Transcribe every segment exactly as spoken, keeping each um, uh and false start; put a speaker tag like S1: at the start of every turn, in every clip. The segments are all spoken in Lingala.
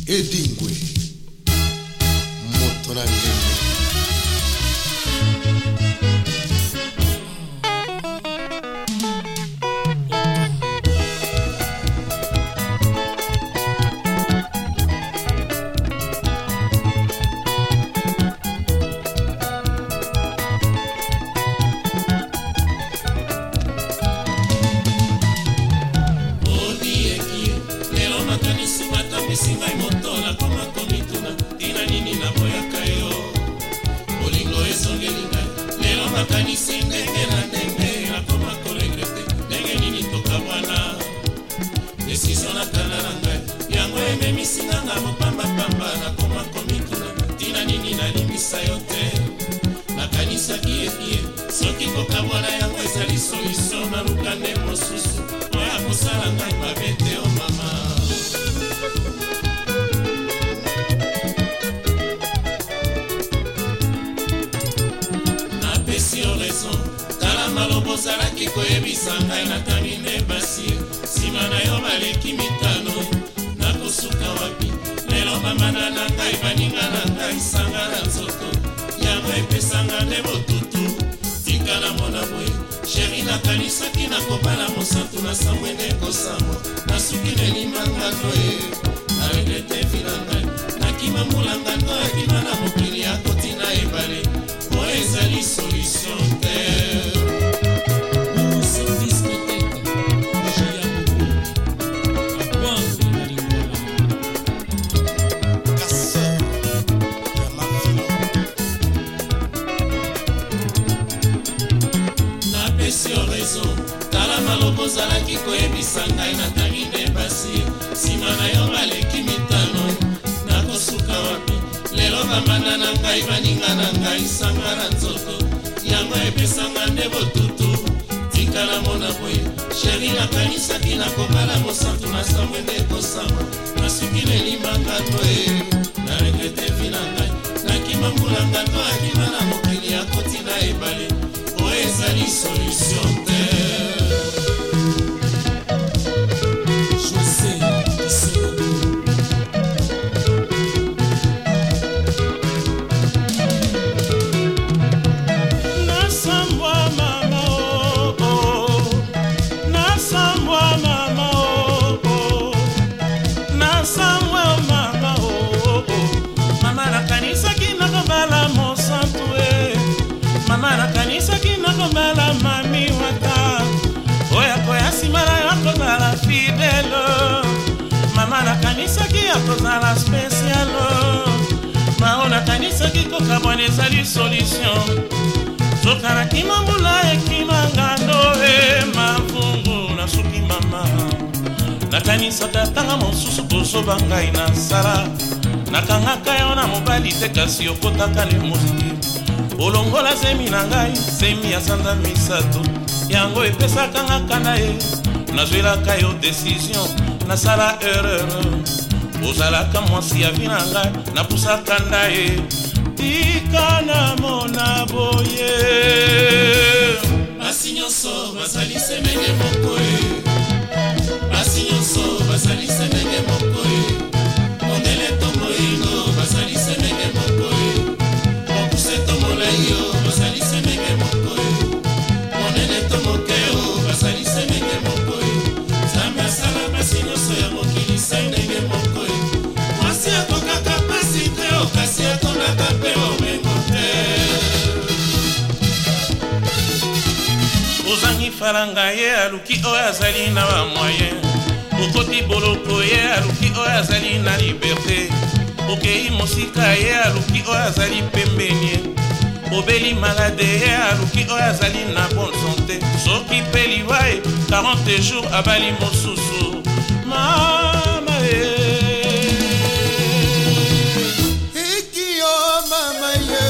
S1: Edingwe moto na ngenge.
S2: Singai motola koma komituna tina nini na boyaka yo olingo esongelinga lelo makanisi ndenge na ndenge na koma koregrete ndenge nini tokabwana decision na kana na ngai yango ememisi nanga mopambapamba na koma komituna tina nini na limbisa yo te nakanisaki ekie soki kokabwana yango ezali solution na luka nde mosusu oya kosala ngai mabe te o mama. Bozalaki koyebisa ngai natangi ne basi sima na yo baleki mitano nakosuka wapi lelo bamana na ngai baninga na ngai sanga na nzoto yango epesanga nde botutu tika na mona boye sheri nakanisaki nakobala mosantu na sambwe nde kosamwa nasuki nelimanga ndoye naregrete vila ngai nakima mulanga ndo akima na mokili akoti na ebale oyo ezali solution te. Bozalaki koyebisa ngai natangi ne basi sima na yo baleki mitano nakosuka wapi lelo bamana na ngai baninga na ngai sanga na nzoto yango epesanga nde botutu tika na mona boye sheri nakanisaki nakobala mosantu na sambwe nde kosama nasuki nelimanga ndoye naregrete vi na ngai nakimambulanga ndo akima na mokili akoti na ebale oyo ezali solution te.
S3: Bala mami wata oya koya simara yako zala fidelo mama na kanisa ki yako zala specialo maona kanisa ki kokabwane zali solution zokana kimambula ekimanga ndoe mafungu na suki mama na kanisa tatanga mosusu kosoba ngai na sala nakangaka yo na mobali te kasi okotaka ne moziki olongola zemi na ngai zemi ya sanza misato yango epesaka nga kanda ye nazwelaka yo decision nasala erreur ozalaka mwasi ya vi na ngai napusaka nda ye tika na mona boye
S2: basi nyonso bazali semenge moko ye basi nyonso bazali semenge moko ye mondele tomoino bazali semenge moko ye yo basali semenge moko ye monene to mokeo basali semenge moko ye zambe asala basi nyonso ya mokili sendenge moko ye mwasi akokaka pasi te okasi atonaka mpe omengo te
S3: ozangi falanga ye aluki oyo azali na bamoyen okoti boloko ye aluki oyo azali na liberte okei mosika ye aluki oyo azali pembeni obeli malade ye aluki oyo azali na bonne santé soki mpe liwaye quarante jours abali mosusu mama ye
S1: ikio mama ye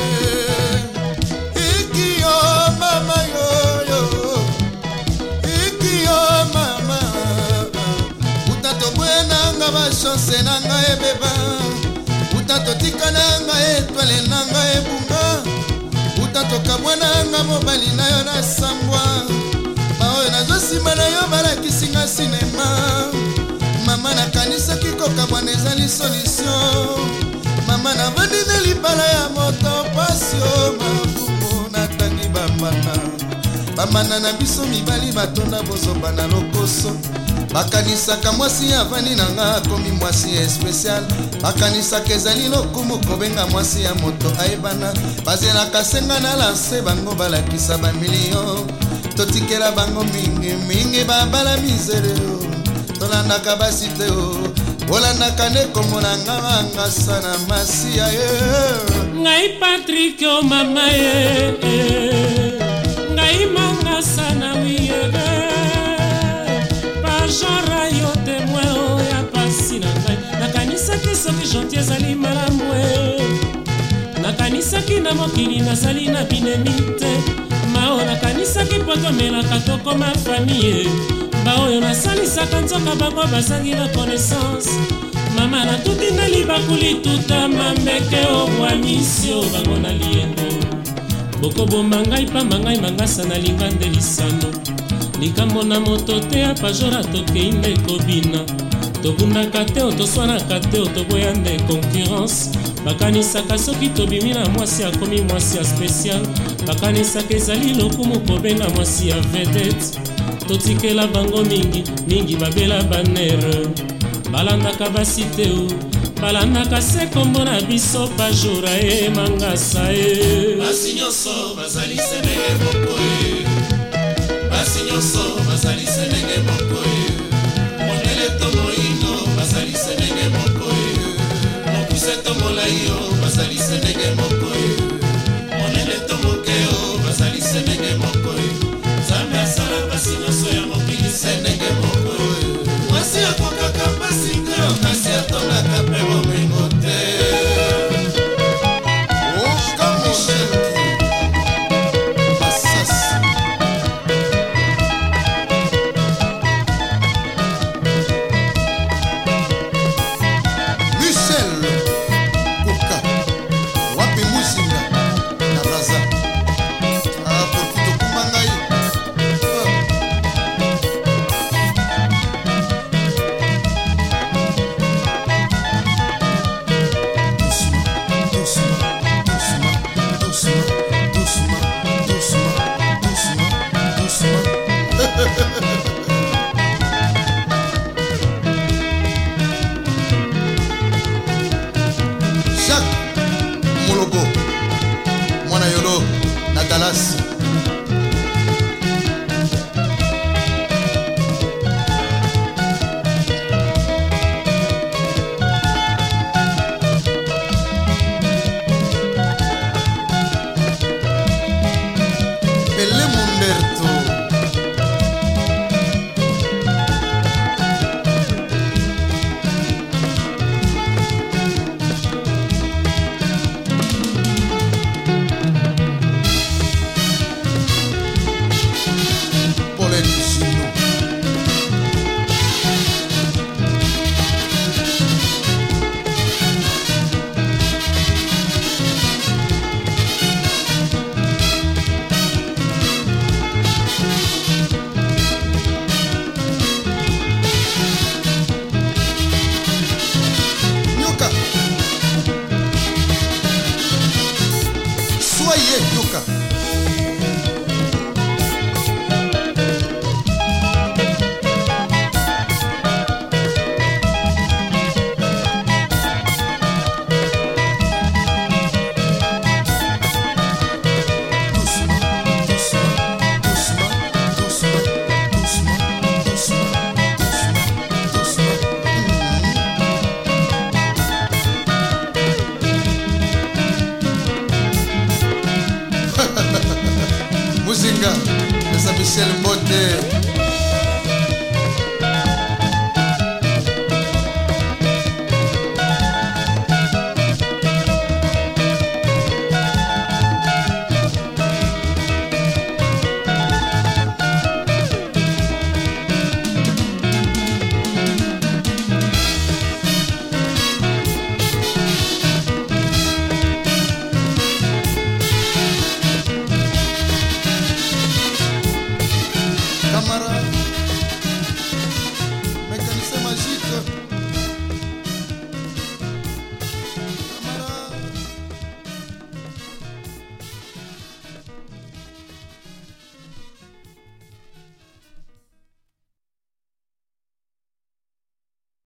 S1: ikio mama yo ikio mama utato buena nga ba chance na nga ebeba utato tika na nga etwale na nga ebunga utato mwana nga mobali na yo na sambwa baoyo nazo sima na yo balakisi nga sinema mama nakanisaki kokabwana ezali solution. Mama na vandi na libala ya moto pasio mafumo na tangi bambana. Bambana na biso mibali batonda bozoba na lokoso. Bakanisaka mwasi avani na nga komi mwasi especial. Bakanisaka ezali lokumu kobenga mwasi ya moto aebana. Bazelaka senga na lanse bango balakisa ba million. Totikela bango mingi mingi babala misere. Tolandaka basite o olandaka nde komona nga banga sana masi aye.
S4: Ngai Patrick o mama ye ngai manga sana wiye pajora yo temwe o ya pasi na ngai. Nakanisaki soki gentil ezali malamu e. Nakanisaki na mokili nazali na binemi te. Mao nakanisaki po tomelaka tokoma famille. Baoyo nasalisaka nzoka bango bazangi na connaissance. Mama na tuti na libakuli tuta mambeke obwa misio bango na liendo. Boko bomba ngai pamba ngai mangasa na linga nde lisano. Likambo na moto te apajora tokei nde kobina. Tobundaka te o toswanaka te o toboya nde concurrence. Bakanisaka soki tobimi na mwasi akomi mwasi ya special. Bakanisaka ezali lokumu kobenga mwasi ya vedette. Totikela bango mingi mingi babela banere. Balandaka basite o balandaka se kombo na biso pajora e mangasa e.
S2: Basi nyonso bazali senenge moko e. Basi nyonso bazali senenge moko e.